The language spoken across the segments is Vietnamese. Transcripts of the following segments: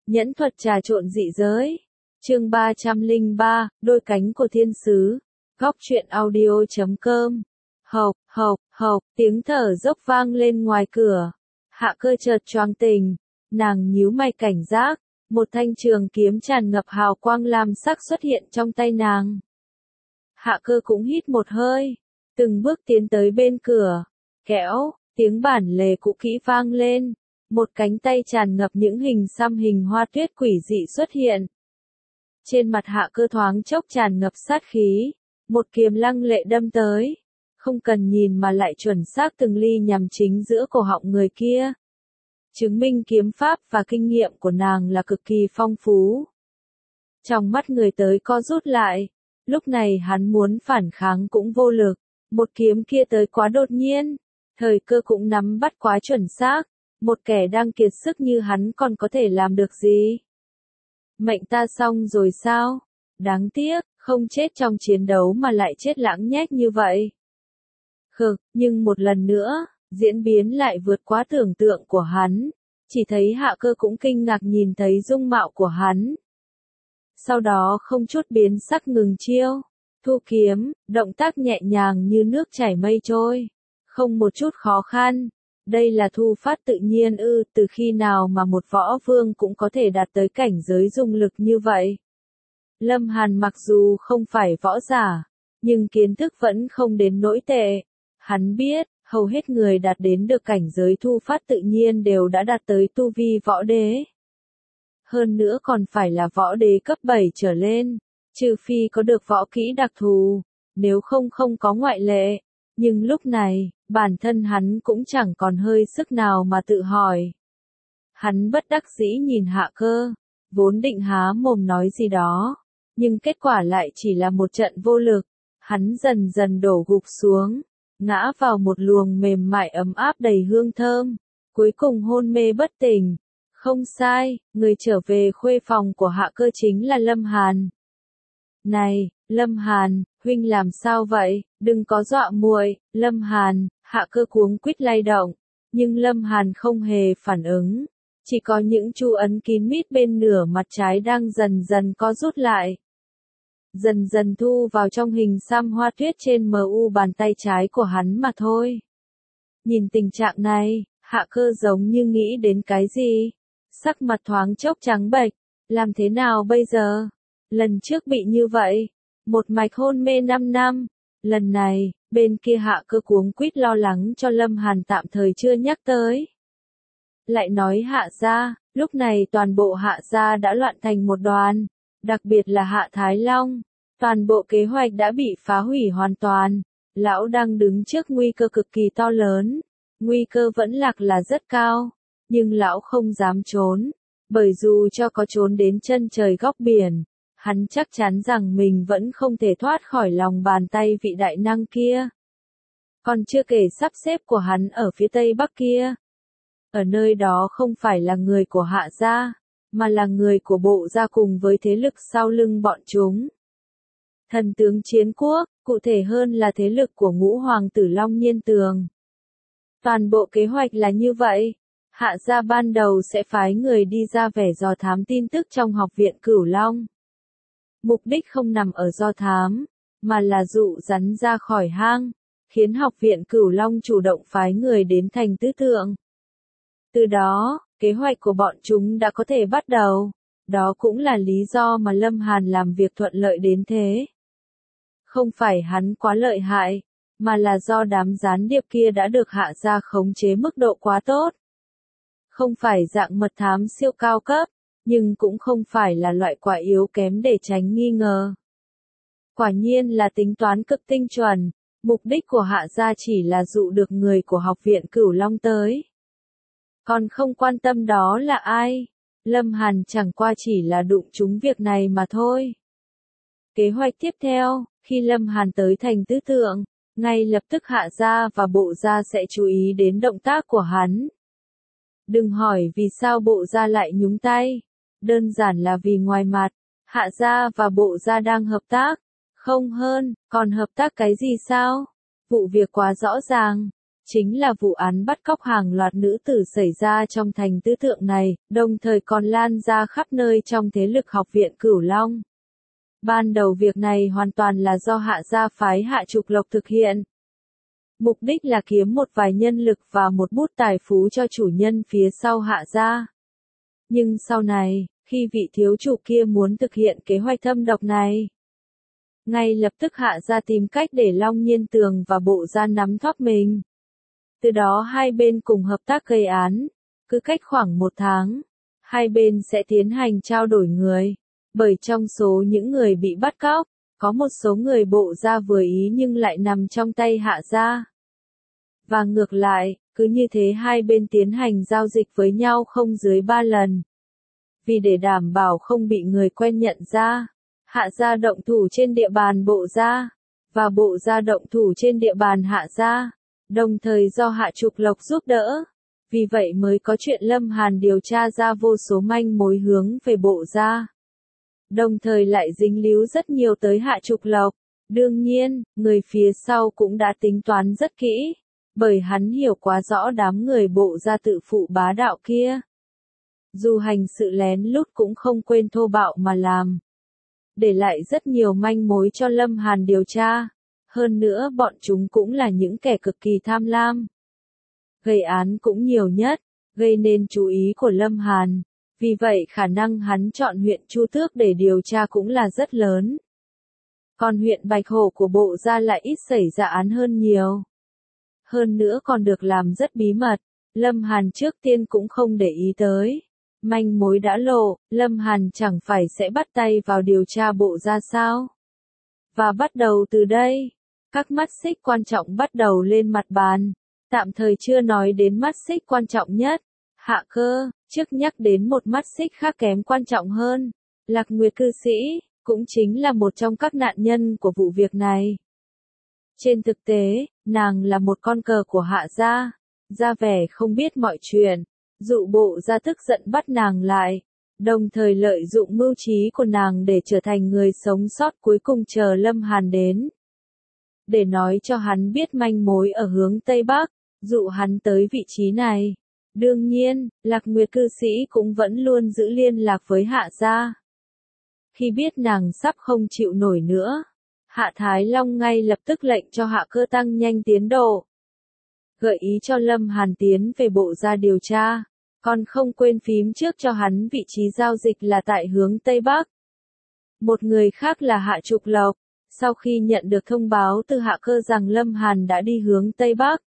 Nhẫn thuật trà trộn dị giới. Chương 303, đôi cánh của thiên sứ. Góc truyện audio.com. Hộc, tiếng thở dốc vang lên ngoài cửa. Hạ Cơ chợt choáng tỉnh, nàng nhíu mày cảnh giác, một thanh trường kiếm tràn ngập hào quang lam sắc xuất hiện trong tay nàng. Hạ Cơ cũng hít một hơi, từng bước tiến tới bên cửa. Kẽo, tiếng bản lề cũ kỹ vang lên, một cánh tay tràn ngập những hình xăm hình hoa tuyết quỷ dị xuất hiện. Trên mặt Hạ Cơ thoáng chốc tràn ngập sát khí, một kiếm lăng lệ đâm tới, không cần nhìn mà lại chuẩn xác từng ly nhằm chính giữa cổ họng người kia. Chứng minh kiếm pháp và kinh nghiệm của nàng là cực kỳ phong phú. Trong mắt người tới co rút lại, lúc này hắn muốn phản kháng cũng vô lực, một kiếm kia tới quá đột nhiên, thời cơ cũng nắm bắt quá chuẩn xác, một kẻ đang kiệt sức như hắn còn có thể làm được gì? Mệnh ta xong rồi sao? Đáng tiếc, không chết trong chiến đấu mà lại chết lãng nhách như vậy. Nhưng một lần nữa, diễn biến lại vượt quá tưởng tượng của hắn, chỉ thấy Hạ Cơ cũng kinh ngạc nhìn thấy dung mạo của hắn. Sau đó không chút biến sắc ngừng chiêu, thu kiếm, động tác nhẹ nhàng như nước chảy mây trôi, không một chút khó khăn. Đây là thu phát tự nhiên ư? Từ khi nào mà một võ vương cũng có thể đạt tới cảnh giới dùng lực như vậy? Lâm Hàn mặc dù không phải võ giả, nhưng kiến thức vẫn không đến nỗi tệ. Hắn biết, hầu hết người đạt đến được cảnh giới thu phát tự nhiên đều đã đạt tới tu vi võ đế. Hơn nữa còn phải là võ đế cấp 7 trở lên, trừ phi có được võ kỹ đặc thù, nếu không không có ngoại lệ. Nhưng lúc này, bản thân hắn cũng chẳng còn hơi sức nào mà tự hỏi. Hắn bất đắc dĩ nhìn Hạ Cơ, vốn định há mồm nói gì đó, nhưng kết quả lại chỉ là một trận vô lực. Hắn dần dần đổ gục xuống, ngã vào một luồng mềm mại ấm áp đầy hương thơm, cuối cùng hôn mê bất tỉnh. Không sai, người trở về khuê phòng của Hạ Cơ chính là Lâm Hàn. Này, Lâm Hàn, huynh làm sao vậy? Đừng có dọa muội. Lâm Hàn. Hạ Cơ cuống quýt lay động, nhưng Lâm Hàn không hề phản ứng, chỉ có những chu ấn kín mít bên nửa mặt trái đang dần dần co rút lại, dần dần thu vào trong hình xăm hoa tuyết trên mu bàn tay trái của hắn mà thôi. Nhìn tình trạng này, Hạ Cơ giống như nghĩ đến cái gì, sắc mặt thoáng chốc trắng bệch. Làm thế nào bây giờ? Lần trước bị như vậy, một mạch hôn mê 5 năm, lần này, bên kia Hạ Cơ cuống quýt lo lắng cho Lâm Hàn tạm thời chưa nhắc tới. Lại nói Hạ gia, lúc này toàn bộ Hạ gia đã loạn thành một đoàn, đặc biệt là Hạ Thái Long, toàn bộ kế hoạch đã bị phá hủy hoàn toàn, lão đang đứng trước nguy cơ cực kỳ to lớn, nguy cơ vẫn lạc là rất cao, nhưng lão không dám trốn, bởi dù cho có trốn đến chân trời góc biển, hắn chắc chắn rằng mình vẫn không thể thoát khỏi lòng bàn tay vị đại năng kia. Còn chưa kể sắp xếp của hắn ở phía tây bắc kia. Ở nơi đó không phải là người của Hạ gia, mà là người của bộ gia cùng với thế lực sau lưng bọn chúng. Thần tướng chiến quốc, cụ thể hơn là thế lực của Ngũ Hoàng tử Long Nhiên Tường. Toàn bộ kế hoạch là như vậy. Hạ gia ban đầu sẽ phái người đi ra vẻ dò thám tin tức trong học viện Cửu Long. Mục đích không nằm ở do thám, mà là dụ rắn ra khỏi hang, khiến học viện Cửu Long chủ động phái người đến thành tứ thượng. Từ đó, kế hoạch của bọn chúng đã có thể bắt đầu. Đó cũng là lý do mà Lâm Hàn làm việc thuận lợi đến thế. Không phải hắn quá lợi hại, mà là do đám gián điệp kia đã được Hạ gia khống chế mức độ quá tốt. Không phải dạng mật thám siêu cao cấp, nhưng cũng không phải là loại quả yếu kém để tránh nghi ngờ. Quả nhiên là tính toán cực tinh chuẩn, mục đích của Hạ gia chỉ là dụ được người của học viện Cửu Long tới. Còn không quan tâm đó là ai, Lâm Hàn chẳng qua chỉ là đụng trúng việc này mà thôi. Kế hoạch tiếp theo, khi Lâm Hàn tới thành tứ thượng, ngay lập tức Hạ gia và bộ gia sẽ chú ý đến động tác của hắn. Đừng hỏi vì sao bộ gia lại nhúng tay. Đơn giản là vì ngoài mặt, Hạ gia và bộ gia đang hợp tác, không hơn, còn hợp tác cái gì sao? Vụ việc quá rõ ràng, chính là vụ án bắt cóc hàng loạt nữ tử xảy ra trong thành Tứ Tượng này, đồng thời còn lan ra khắp nơi trong thế lực học viện Cửu Long. Ban đầu việc này hoàn toàn là do Hạ gia phái Hạ Trục Lộc thực hiện. Mục đích là kiếm một vài nhân lực và một bút tài phú cho chủ nhân phía sau Hạ gia. Nhưng sau này, khi vị thiếu chủ kia muốn thực hiện kế hoạch thâm độc này, ngay lập tức Hạ gia tìm cách để Long Nhiên Tường và Bộ gia nắm thóp mình. Từ đó hai bên cùng hợp tác gây án. Cứ cách khoảng 1 tháng, hai bên sẽ tiến hành trao đổi người. Bởi trong số những người bị bắt cóc, có một số người Bộ gia vừa ý nhưng lại nằm trong tay Hạ gia. Và ngược lại, cứ như thế hai bên tiến hành giao dịch với nhau không dưới 3 lần. Vì để đảm bảo không bị người quen nhận ra, Hạ gia động thủ trên địa bàn Bộ gia, và Bộ gia động thủ trên địa bàn Hạ gia, đồng thời do Hạ Trục Lộc giúp đỡ. Vì vậy mới có chuyện Lâm Hàn điều tra ra vô số manh mối hướng về Bộ gia. Đồng thời lại dính líu rất nhiều tới Hạ Trục Lộc. Đương nhiên, người phía sau cũng đã tính toán rất kỹ, bởi hắn hiểu quá rõ đám người Bộ gia tự phụ bá đạo kia. Dù hành sự lén lút cũng không quên thô bạo mà làm. Để lại rất nhiều manh mối cho Lâm Hàn điều tra. Hơn nữa bọn chúng cũng là những kẻ cực kỳ tham lam. Gây án cũng nhiều nhất, gây nên chú ý của Lâm Hàn. Vì vậy khả năng hắn chọn huyện Chu Tước để điều tra cũng là rất lớn. Còn huyện Bạch Hổ của Bộ gia lại ít xảy ra án hơn nhiều. Hơn nữa còn được làm rất bí mật, Lâm Hàn trước tiên cũng không để ý tới. Manh mối đã lộ, Lâm Hàn chẳng phải sẽ bắt tay vào điều tra Bộ gia sao? Và bắt đầu từ đây, các mắt xích quan trọng bắt đầu lên mặt bàn. Tạm thời chưa nói đến mắt xích quan trọng nhất, Hạ Cơ, trước nhắc đến một mắt xích khác kém quan trọng hơn. Lạc Nguyệt cư sĩ, cũng chính là một trong các nạn nhân của vụ việc này. Trên thực tế, nàng là một con cờ của Hạ gia, ra vẻ không biết mọi chuyện, dụ Bộ gia tức giận bắt nàng lại, đồng thời lợi dụng mưu trí của nàng để trở thành người sống sót cuối cùng chờ Lâm Hàn đến. Để nói cho hắn biết manh mối ở hướng Tây Bắc, dụ hắn tới vị trí này. Đương nhiên, Lạc Nguyệt cư sĩ cũng vẫn luôn giữ liên lạc với Hạ gia. Khi biết nàng sắp không chịu nổi nữa, Hạ Thái Long ngay lập tức lệnh cho Hạ Cơ tăng nhanh tiến độ. Gợi ý cho Lâm Hàn tiến về Bộ gia điều tra, còn không quên phím trước cho hắn vị trí giao dịch là tại hướng Tây Bắc. Một người khác là Hạ Trục Lộc, sau khi nhận được thông báo từ Hạ Cơ rằng Lâm Hàn đã đi hướng Tây Bắc,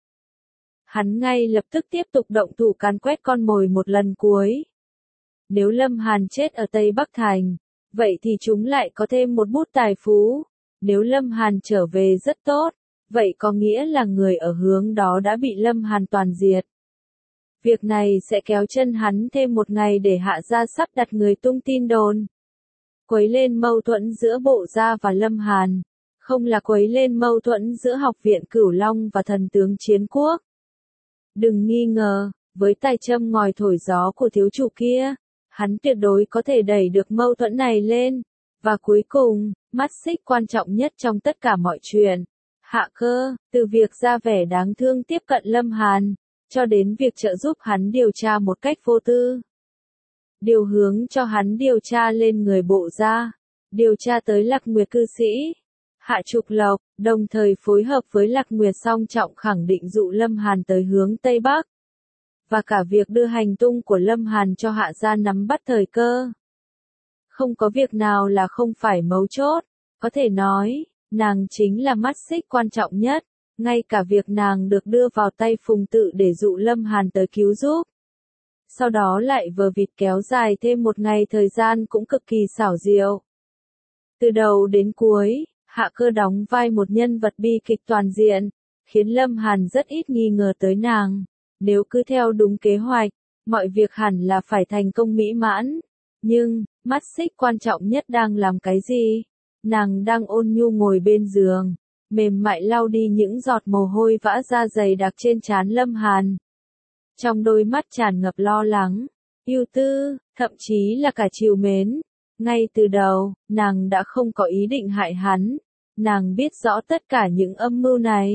hắn ngay lập tức tiếp tục động thủ càn quét con mồi một lần cuối. Nếu Lâm Hàn chết ở Tây Bắc Thành, vậy thì chúng lại có thêm một bút tài phú. Nếu Lâm Hàn trở về rất tốt, vậy có nghĩa là người ở hướng đó đã bị Lâm Hàn toàn diệt. Việc này sẽ kéo chân hắn thêm một ngày để Hạ gia sắp đặt người tung tin đồn. Quấy lên mâu thuẫn giữa Bộ gia và Lâm Hàn, không là quấy lên mâu thuẫn giữa Học viện Cửu Long và Thần tướng Chiến Quốc. Đừng nghi ngờ, với tài châm ngòi thổi gió của thiếu chủ kia, hắn tuyệt đối có thể đẩy được mâu thuẫn này lên. Và cuối cùng, mắt xích quan trọng nhất trong tất cả mọi chuyện, Hạ Cơ, từ việc ra vẻ đáng thương tiếp cận Lâm Hàn, cho đến việc trợ giúp hắn điều tra một cách vô tư. Điều hướng cho hắn điều tra lên người Bộ gia, điều tra tới Lạc Nguyệt cư sĩ, Hạ Trục Lộc, đồng thời phối hợp với Lạc Nguyệt song trọng khẳng định dụ Lâm Hàn tới hướng Tây Bắc. Và cả việc đưa hành tung của Lâm Hàn cho Hạ gia nắm bắt thời cơ. Không có việc nào là không phải mấu chốt, có thể nói, nàng chính là mắt xích quan trọng nhất, ngay cả việc nàng được đưa vào tay Phùng Tự để dụ Lâm Hàn tới cứu giúp. Sau đó lại vờ vịt kéo dài thêm một ngày thời gian cũng cực kỳ xảo diệu. Từ đầu đến cuối, Hạ Cơ đóng vai một nhân vật bi kịch toàn diện, khiến Lâm Hàn rất ít nghi ngờ tới nàng. Nếu cứ theo đúng kế hoạch, mọi việc hẳn là phải thành công mỹ mãn. Nhưng, mắt xích quan trọng nhất đang làm cái gì? Nàng đang ôn nhu ngồi bên giường, mềm mại lau đi những giọt mồ hôi vã ra dày đặc trên trán Lâm Hàn. Trong đôi mắt tràn ngập lo lắng, ưu tư, thậm chí là cả trìu mến. Ngay từ đầu, nàng đã không có ý định hại hắn. Nàng biết rõ tất cả những âm mưu này,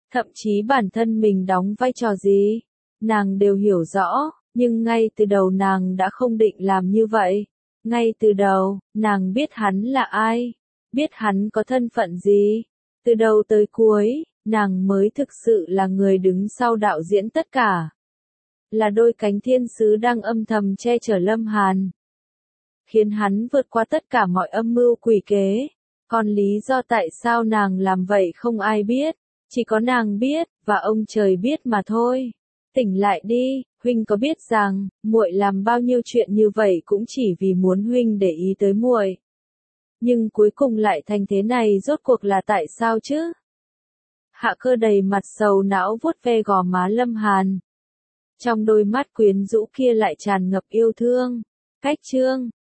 Thậm chí bản thân mình đóng vai trò gì, nàng đều hiểu rõ, nhưng ngay từ đầu nàng đã không định làm như vậy. Ngay từ đầu, nàng biết hắn là ai, biết hắn có thân phận gì. Từ đầu tới cuối, nàng mới thực sự là người đứng sau đạo diễn tất cả. Là đôi cánh thiên sứ đang âm thầm che chở Lâm Hàn, khiến hắn vượt qua tất cả mọi âm mưu quỷ kế. Còn lý do tại sao nàng làm vậy không ai biết, chỉ có nàng biết, và ông trời biết mà thôi. Tỉnh lại đi, huynh có biết rằng, muội làm bao nhiêu chuyện như vậy cũng chỉ vì muốn huynh để ý tới muội. Nhưng cuối cùng lại thành thế này, rốt cuộc là tại sao chứ? Hạ Cơ đầy mặt sầu não vuốt ve gò má Lâm Hàn. Trong đôi mắt quyến rũ kia lại tràn ngập yêu thương. Cách chương